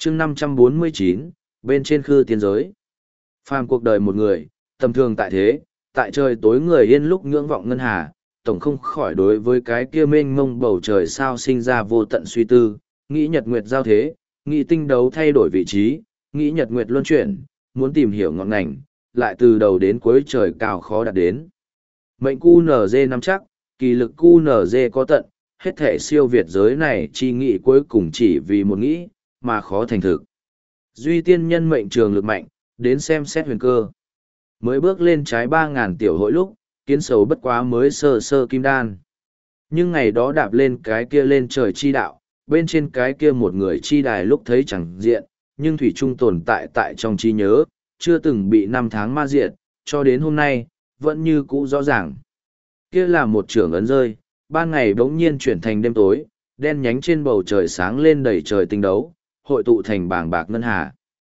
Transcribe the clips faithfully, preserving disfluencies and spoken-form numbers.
chương năm trăm bốn mươi chín, bên trên khư tiên giới. Phàm cuộc đời một người, tầm thường tại thế, tại trời tối người yên lúc ngưỡng vọng ngân hà, tổng không khỏi đối với cái kia mênh mông bầu trời sao sinh ra vô tận suy tư, nghĩ nhật nguyệt giao thế, nghĩ tinh đấu thay đổi vị trí, nghĩ nhật nguyệt luân chuyển, muốn tìm hiểu ngọn ngành, lại từ đầu đến cuối trời cao khó đạt đến. Mệnh cu nở dê nắm chắc, kỳ lực cu nở dê có tận, hết thể siêu việt giới này chi nghĩ cuối cùng chỉ vì một nghĩ, mà khó thành thực. Duy tiên nhân mệnh trường lực mạnh, đến xem xét huyền cơ. Mới bước lên trái ba ngàn tiểu hội lúc, kiến sầu bất quá mới sơ sơ kim đan. Nhưng ngày đó đạp lên cái kia lên trời chi đạo, bên trên cái kia một người chi đài lúc thấy chẳng diện, nhưng thủy trung tồn tại tại trong trí nhớ, chưa từng bị năm tháng ma diệt, cho đến hôm nay, vẫn như cũ rõ ràng. Kia là một trưởng ấn rơi, ban ngày bỗng nhiên chuyển thành đêm tối, đen nhánh trên bầu trời sáng lên đầy trời tinh đấu, hội tụ thành bảng bạc ngân hà.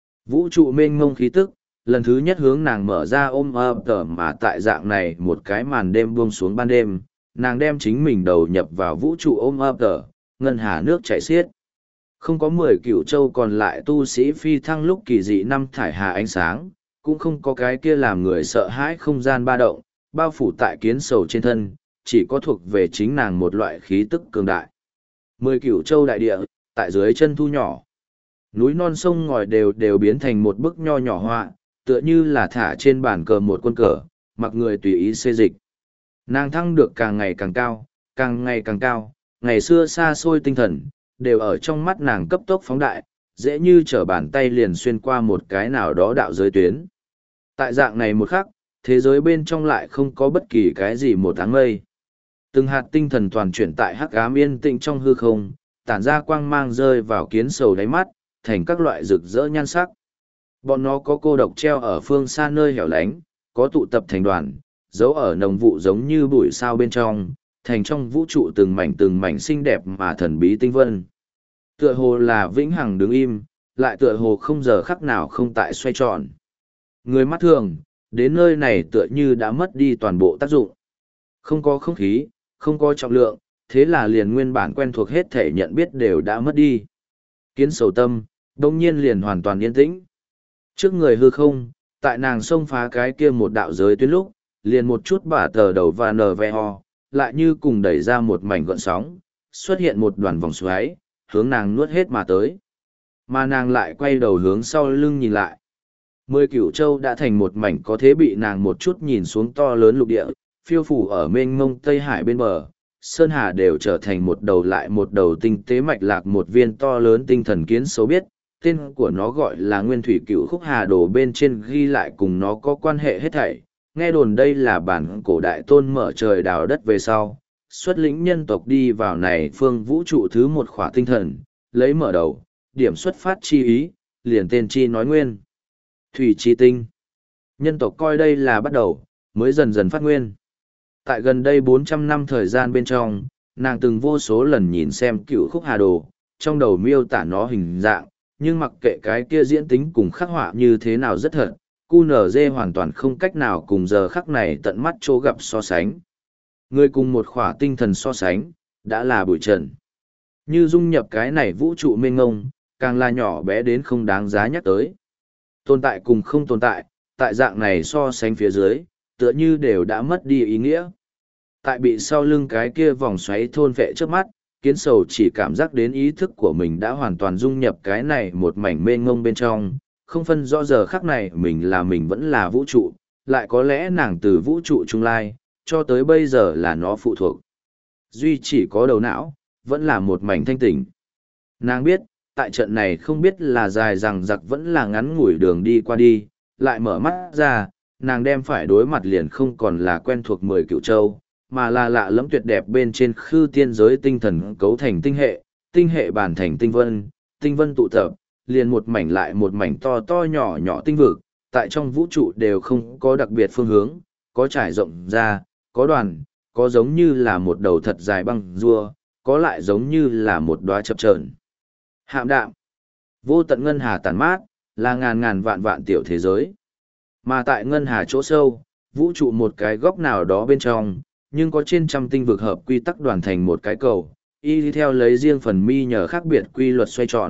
Vũ trụ mênh mông khí tức, lần thứ nhất hướng nàng mở ra ôm ấp tở mà tại dạng này một cái màn đêm buông xuống ban đêm, nàng đem chính mình đầu nhập vào vũ trụ ôm ấp tở, ngân hà nước chảy xiết. Không có mười cửu châu còn lại tu sĩ phi thăng lúc kỳ dị năm thải hà ánh sáng, cũng không có cái kia làm người sợ hãi không gian ba động, bao phủ tại kiến sầu trên thân, chỉ có thuộc về chính nàng một loại khí tức cường đại. Mười cửu châu đại địa, tại dưới chân thu nhỏ. Núi non sông ngòi đều đều biến thành một bức nho nhỏ họa, tựa như là thả trên bàn cờ một quân cờ, mặc người tùy ý xê dịch. Nàng thăng được càng ngày càng cao, càng ngày càng cao, ngày xưa xa xôi tinh thần, đều ở trong mắt nàng cấp tốc phóng đại, dễ như trở bàn tay liền xuyên qua một cái nào đó đạo giới tuyến. Tại dạng này một khắc, thế giới bên trong lại không có bất kỳ cái gì một áng mây. Từng hạt tinh thần toàn chuyển tại hắc ám yên tĩnh trong hư không, tản ra quang mang rơi vào kiến sầu đáy mắt, thành các loại rực rỡ nhan sắc. Bọn nó có cô độc treo ở phương xa nơi hẻo lánh, có tụ tập thành đoàn, giấu ở nồng vụ giống như bụi sao bên trong, thành trong vũ trụ từng mảnh từng mảnh xinh đẹp mà thần bí tinh vân. Tựa hồ là vĩnh hằng đứng im, lại tựa hồ không giờ khắc nào không tại xoay tròn. Người mắt thường, đến nơi này tựa như đã mất đi toàn bộ tác dụng. Không có không khí, không có trọng lượng, thế là liền nguyên bản quen thuộc hết thể nhận biết đều đã mất đi. Kiến sầu tâm, đông nhiên liền hoàn toàn yên tĩnh. Trước người hư không, tại nàng xông phá cái kia một đạo giới tuyến lúc, liền một chút bả tờ đầu và nở ve ho, lại như cùng đẩy ra một mảnh gợn sóng, xuất hiện một đoàn vòng xoáy, hướng nàng nuốt hết mà tới. Mà nàng lại quay đầu hướng sau lưng nhìn lại. Mười cửu châu đã thành một mảnh có thế bị nàng một chút nhìn xuống to lớn lục địa, phiêu phủ ở mênh mông Tây Hải bên bờ. Sơn Hà đều trở thành một đầu lại một đầu tinh tế mạch lạc một viên to lớn tinh thần kiến xấu biết, tên của nó gọi là Nguyên Thủy Cửu Khúc Hà Đồ, bên trên ghi lại cùng nó có quan hệ hết thảy. Nghe đồn đây là bản cổ đại tôn mở trời đào đất về sau, xuất lĩnh nhân tộc đi vào này phương vũ trụ thứ một khỏa tinh thần, lấy mở đầu, điểm xuất phát chi ý, liền tên chi nói nguyên. Thủy chi tinh. Nhân tộc coi đây là bắt đầu, mới dần dần phát nguyên. Tại gần đây bốn trăm năm thời gian bên trong, nàng từng vô số lần nhìn xem Cửu Khúc Hà Đồ, trong đầu miêu tả nó hình dạng, nhưng mặc kệ cái kia diễn tính cùng khắc họa như thế nào rất thật, cu nở dê hoàn toàn không cách nào cùng giờ khắc này tận mắt chỗ gặp so sánh. Người cùng một khỏa tinh thần so sánh, đã là bụi trần. Như dung nhập cái này vũ trụ mênh ngông, càng là nhỏ bé đến không đáng giá nhắc tới. Tồn tại cùng không tồn tại, tại dạng này so sánh phía dưới, tựa như đều đã mất đi ý nghĩa. Tại bị sau lưng cái kia vòng xoáy thôn vệ trước mắt, kiến sầu chỉ cảm giác đến ý thức của mình đã hoàn toàn dung nhập cái này một mảnh mênh ngông bên trong, không phân rõ giờ khắc này mình là mình vẫn là vũ trụ, lại có lẽ nàng từ vũ trụ trung lai, cho tới bây giờ là nó phụ thuộc. Duy chỉ có đầu não, vẫn là một mảnh thanh tỉnh. Nàng biết, tại trận này không biết là dài rằng giặc vẫn là ngắn ngủi đường đi qua đi, lại mở mắt ra, nàng đem phải đối mặt liền không còn là quen thuộc mười cựu châu, mà là lạ lẫm tuyệt đẹp bên trên khư tiên giới tinh thần cấu thành tinh hệ, tinh hệ bản thành tinh vân, tinh vân tụ tập, liền một mảnh lại một mảnh to to nhỏ nhỏ tinh vực, tại trong vũ trụ đều không có đặc biệt phương hướng, có trải rộng ra, có đoàn, có giống như là một đầu thật dài băng rua, có lại giống như là một đóa chập chờn. Hạm đạm, vô tận ngân hà tàn mát, là ngàn ngàn vạn vạn tiểu thế giới. Mà tại ngân hà chỗ sâu, vũ trụ một cái góc nào đó bên trong, nhưng có trên trăm tinh vực hợp quy tắc đoàn thành một cái cầu, y theo lấy riêng phần mi nhờ khác biệt quy luật xoay tròn,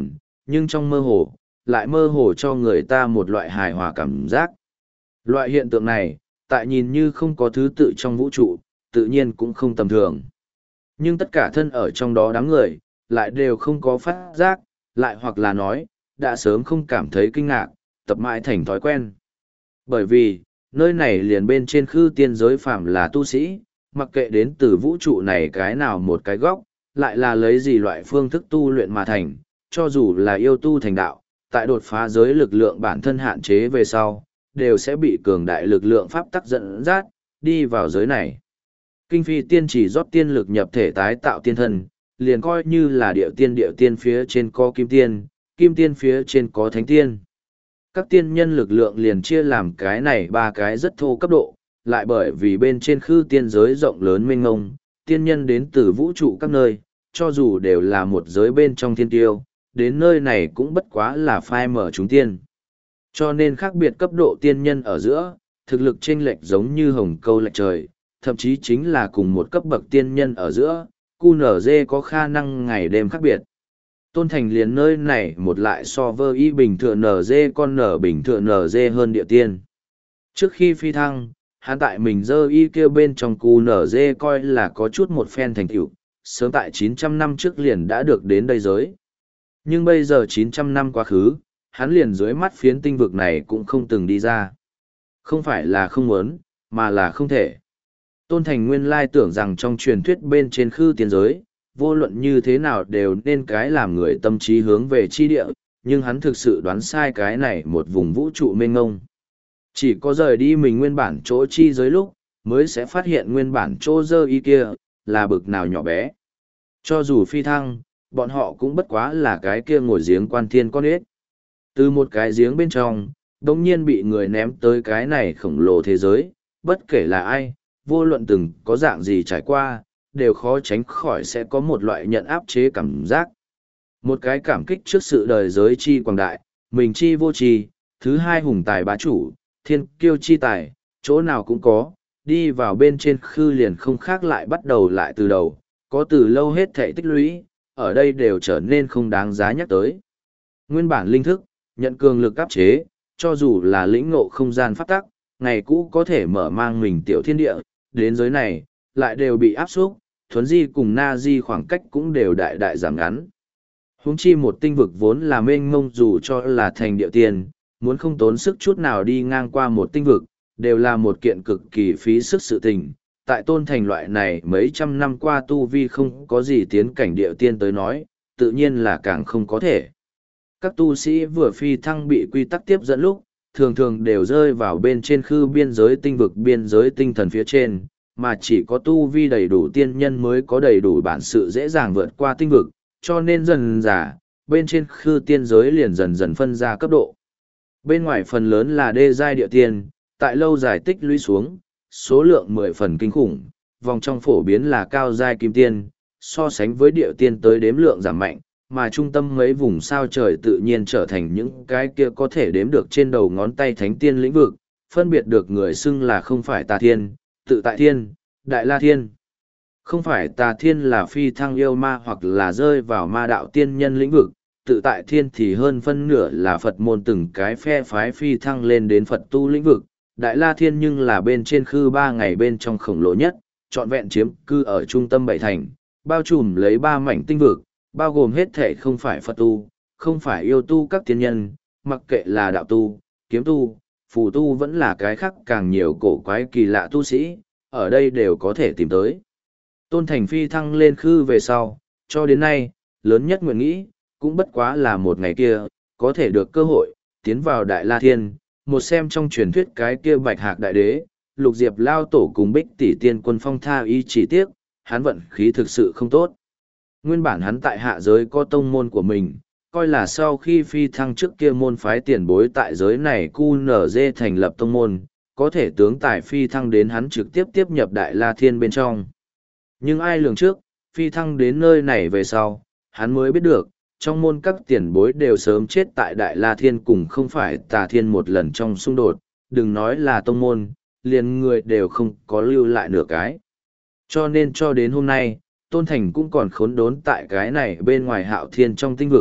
nhưng trong mơ hồ, lại mơ hồ cho người ta một loại hài hòa cảm giác. Loại hiện tượng này, tại nhìn như không có thứ tự trong vũ trụ, tự nhiên cũng không tầm thường. Nhưng tất cả thân ở trong đó đám người, lại đều không có phát giác, lại hoặc là nói, đã sớm không cảm thấy kinh ngạc, tập mãi thành thói quen. Bởi vì, nơi này liền bên trên khư tiên giới phàm là tu sĩ, mặc kệ đến từ vũ trụ này cái nào một cái góc, lại là lấy gì loại phương thức tu luyện mà thành, cho dù là yêu tu thành đạo, tại đột phá giới lực lượng bản thân hạn chế về sau, đều sẽ bị cường đại lực lượng pháp tắc dẫn dắt, đi vào giới này. Kinh phi tiên chỉ rót tiên lực nhập thể tái tạo tiên thân, liền coi như là điệu tiên điệu tiên phía trên có kim tiên, kim tiên phía trên có thánh tiên. Các tiên nhân lực lượng liền chia làm cái này ba cái rất thô cấp độ, lại bởi vì bên trên khư tiên giới rộng lớn mênh ngông, tiên nhân đến từ vũ trụ các nơi, cho dù đều là một giới bên trong thiên tiêu, đến nơi này cũng bất quá là phai mở chúng tiên. Cho nên khác biệt cấp độ tiên nhân ở giữa, thực lực chênh lệch giống như hồng câu lệch trời, thậm chí chính là cùng một cấp bậc tiên nhân ở giữa, cu nở dê có khả năng ngày đêm khác biệt. Tôn Thành liền nơi này một lại so với y bình thường nở dê con nở bình thường nở dê hơn địa tiên. Trước khi phi thăng, hắn tại mình dơ y kêu bên trong cu nở dê coi là có chút một phen thành tựu, sớm tại chín trăm năm trước liền đã được đến đây giới. Nhưng bây giờ chín trăm năm quá khứ, hắn liền dưới mắt phiến tinh vực này cũng không từng đi ra. Không phải là không muốn, mà là không thể. Tôn Thành nguyên lai tưởng rằng trong truyền thuyết bên trên khư tiên giới, vô luận như thế nào đều nên cái làm người tâm trí hướng về chi địa, nhưng hắn thực sự đoán sai cái này một vùng vũ trụ mênh ngông. Chỉ có rời đi mình nguyên bản chỗ chi giới lúc, mới sẽ phát hiện nguyên bản chỗ dơ y kia, là bực nào nhỏ bé. Cho dù phi thăng, bọn họ cũng bất quá là cái kia ngồi giếng quan thiên con ếch. Từ một cái giếng bên trong, đồng nhiên bị người ném tới cái này khổng lồ thế giới, bất kể là ai, vô luận từng có dạng gì trải qua, đều khó tránh khỏi sẽ có một loại nhận áp chế cảm giác. Một cái cảm kích trước sự đời giới chi quảng đại, mình chi vô chi, thứ hai hùng tài bá chủ, thiên kiêu chi tài, chỗ nào cũng có, đi vào bên trên khư liền không khác lại bắt đầu lại từ đầu, có từ lâu hết thể tích lũy, ở đây đều trở nên không đáng giá nhắc tới. Nguyên bản linh thức, nhận cường lực áp chế, cho dù là lĩnh ngộ không gian pháp tắc, ngày cũ có thể mở mang mình tiểu thiên địa, đến giới này, lại đều bị áp xúc, thuấn di cùng na di khoảng cách cũng đều đại đại giảm ngắn. Huống chi một tinh vực vốn là mênh mông dù cho là thành địa tiền, muốn không tốn sức chút nào đi ngang qua một tinh vực, đều là một kiện cực kỳ phí sức sự tình. Tại Tôn Thành loại này mấy trăm năm qua tu vi không có gì tiến cảnh địa tiên tới nói, tự nhiên là càng không có thể. Các tu sĩ vừa phi thăng bị quy tắc tiếp dẫn lúc, thường thường đều rơi vào bên trên khư biên giới tinh vực biên giới tinh thần phía trên, mà chỉ có tu vi đầy đủ tiên nhân mới có đầy đủ bản sự dễ dàng vượt qua tinh vực, cho nên dần dà, bên trên khư tiên giới liền dần dần phân ra cấp độ. Bên ngoài phần lớn là đê giai địa tiên, tại lâu dài tích lũy xuống, số lượng mười phần kinh khủng, vòng trong phổ biến là cao giai kim tiên, so sánh với địa tiên tới đếm lượng giảm mạnh, mà trung tâm mấy vùng sao trời tự nhiên trở thành những cái kia có thể đếm được trên đầu ngón tay thánh tiên lĩnh vực, phân biệt được người xưng là không phải tà thiên, tự tại thiên, đại la thiên. Không phải tà thiên là phi thăng yêu ma hoặc là rơi vào ma đạo tiên nhân lĩnh vực, tự tại thiên thì hơn phân nửa là Phật môn từng cái phe phái phi thăng lên đến Phật tu lĩnh vực, đại la thiên nhưng là bên trên khư ba ngày bên trong khổng lồ nhất, trọn vẹn chiếm cư ở trung tâm bảy thành, bao trùm lấy ba mảnh tinh vực, bao gồm hết thể không phải Phật tu, không phải yêu tu các tiên nhân, mặc kệ là đạo tu, kiếm tu, phù tu vẫn là cái khác càng nhiều cổ quái kỳ lạ tu sĩ, ở đây đều có thể tìm tới. Tôn Thành phi thăng lên khư về sau, cho đến nay, lớn nhất nguyện nghĩ, cũng bất quá là một ngày kia, có thể được cơ hội, tiến vào Đại La Thiên, một xem trong truyền thuyết cái kia bạch hạc đại đế, lục diệp lao tổ cùng bích tỷ tiên quân phong tha y chỉ tiếc, hắn vận khí thực sự không tốt. Nguyên bản hắn tại hạ giới có tông môn của mình, coi là sau khi phi thăng trước kia môn phái tiền bối tại giới này cu nở dê thành lập tông môn, có thể tướng tài phi thăng đến hắn trực tiếp tiếp nhập Đại La Thiên bên trong. Nhưng ai lường trước, phi thăng đến nơi này về sau, hắn mới biết được, trong môn các tiền bối đều sớm chết tại Đại La Thiên cùng không phải Tà Thiên một lần trong xung đột, đừng nói là tông môn, liền người đều không có lưu lại nửa cái. Cho nên cho đến hôm nay, Tôn Thành cũng còn khốn đốn tại cái này bên ngoài Hạo Thiên trong tinh vực,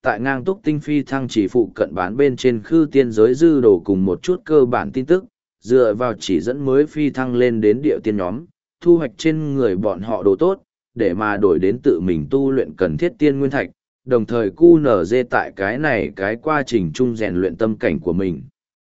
tại ngang túc tinh phi thăng chỉ phụ cận bán bên trên khư tiên giới dư đồ cùng một chút cơ bản tin tức, dựa vào chỉ dẫn mới phi thăng lên đến địa tiên nhóm, thu hoạch trên người bọn họ đồ tốt, để mà đổi đến tự mình tu luyện cần thiết tiên nguyên thạch, đồng thời cu nở dê tại cái này cái quá trình chung rèn luyện tâm cảnh của mình.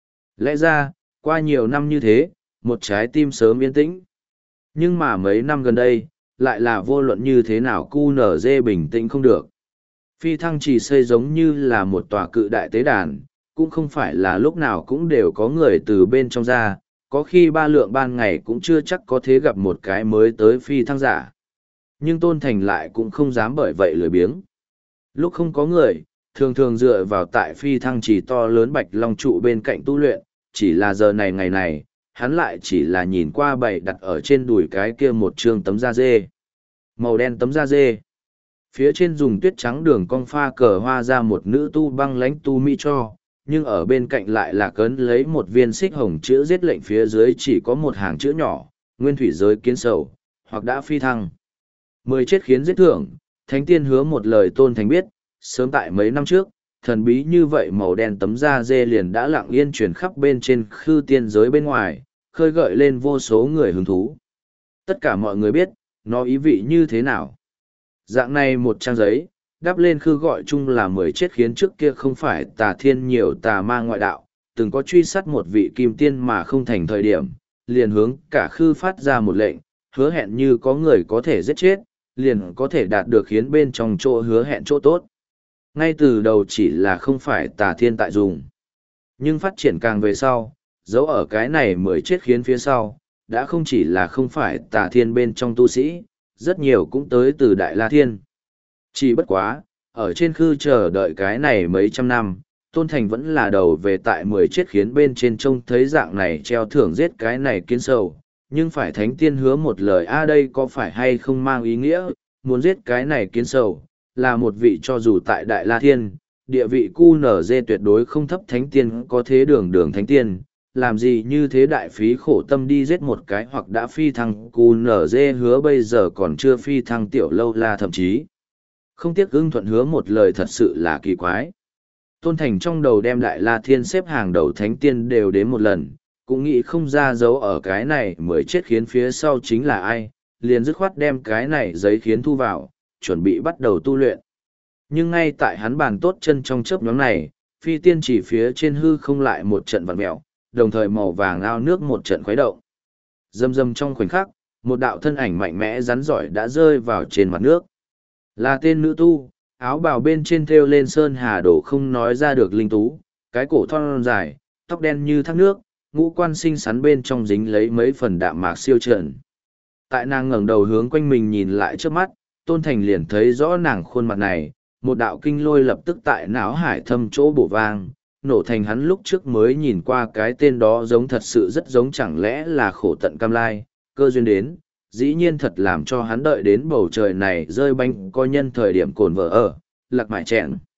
Lẽ ra, qua nhiều năm như thế, một trái tim sớm yên tĩnh. Nhưng mà mấy năm gần đây, lại là vô luận như thế nào cu nở dê bình tĩnh không được. Phi thăng chỉ xây giống như là một tòa cự đại tế đàn, cũng không phải là lúc nào cũng đều có người từ bên trong ra, có khi ba lượng ban ngày cũng chưa chắc có thế gặp một cái mới tới phi thăng giả. Nhưng Tôn Thành lại cũng không dám bởi vậy lười biếng. Lúc không có người, thường thường dựa vào tại phi thăng chỉ to lớn bạch long trụ bên cạnh tu luyện, chỉ là giờ này ngày này, hắn lại chỉ là nhìn qua bày đặt ở trên đùi cái kia một trương tấm da dê. Màu đen tấm da dê. Phía trên dùng tuyết trắng đường cong pha cờ hoa ra một nữ tu băng lãnh tu mỹ cho, nhưng ở bên cạnh lại là cấn lấy một viên xích hồng chữ giết lệnh, phía dưới chỉ có một hàng chữ nhỏ, nguyên thủy giới kiến sầu, hoặc đã phi thăng. Mười chết khiến giết thưởng, thánh tiên hứa một lời Tôn Thành biết, sớm tại mấy năm trước, thần bí như vậy màu đen tấm da dê liền đã lặng yên truyền khắp bên trên khư tiên giới bên ngoài, khơi gợi lên vô số người hứng thú. Tất cả mọi người biết, nó ý vị như thế nào. Dạng này một trang giấy, đắp lên khư gọi chung là mười chết khiến trước kia không phải tà thiên nhiều tà ma ngoại đạo, từng có truy sát một vị kim tiên mà không thành thời điểm, liền hướng cả khư phát ra một lệnh, hứa hẹn như có người có thể giết chết, liền có thể đạt được khiến bên trong chỗ hứa hẹn chỗ tốt. Ngay từ đầu chỉ là không phải tà thiên tại dùng. Nhưng phát triển càng về sau, dấu ở cái này mới chết khiến phía sau, đã không chỉ là không phải tà thiên bên trong tu sĩ, rất nhiều cũng tới từ Đại La Thiên. Chỉ bất quá, ở trên khư chờ đợi cái này mấy trăm năm, Tôn Thành vẫn là đầu về tại mười chết khiến bên trên trông thấy dạng này treo thưởng giết cái này kiến sầu, nhưng phải thánh tiên hứa một lời a đây có phải hay không mang ý nghĩa, muốn giết cái này kiến sầu, là một vị cho dù tại Đại La Thiên, địa vị cu nở dê tuyệt đối không thấp thánh tiên có thế đường đường thánh tiên, làm gì như thế đại phí khổ tâm đi giết một cái hoặc đã phi thăng cu nở dê hứa bây giờ còn chưa phi thăng tiểu lâu la thậm chí. Không tiếc ưng thuận hứa một lời thật sự là kỳ quái. Tôn Thành trong đầu đem Đại La Thiên xếp hàng đầu thánh tiên đều đến một lần, cũng nghĩ không ra dấu ở cái này mới chết khiến phía sau chính là ai, liền dứt khoát đem cái này giấy khiến thu vào, chuẩn bị bắt đầu tu luyện. Nhưng ngay tại hắn bàn tốt chân trong chớp nhóm này, phi tiên chỉ phía trên hư không lại một trận vặn mèo, đồng thời màu vàng ao nước một trận khuấy động. Rầm rầm trong khoảnh khắc, một đạo thân ảnh mạnh mẽ rắn giỏi đã rơi vào trên mặt nước. Là tên nữ tu, áo bào bên trên thêu lên sơn hà đổ không nói ra được linh tú, cái cổ thon dài, tóc đen như thác nước, ngũ quan xinh xắn bên trong dính lấy mấy phần đạm mạc siêu trần. Tại nàng ngẩng đầu hướng quanh mình nhìn lại trước mắt, Tôn Thành liền thấy rõ nàng khuôn mặt này, một đạo kinh lôi lập tức tại não hải thâm chỗ bổ vang, nổ thành hắn lúc trước mới nhìn qua cái tên đó giống thật sự rất giống, chẳng lẽ là khổ tận cam lai, cơ duyên đến, dĩ nhiên thật làm cho hắn đợi đến bầu trời này rơi banh coi nhân thời điểm cồn vợ ở, lạc mải chẹn.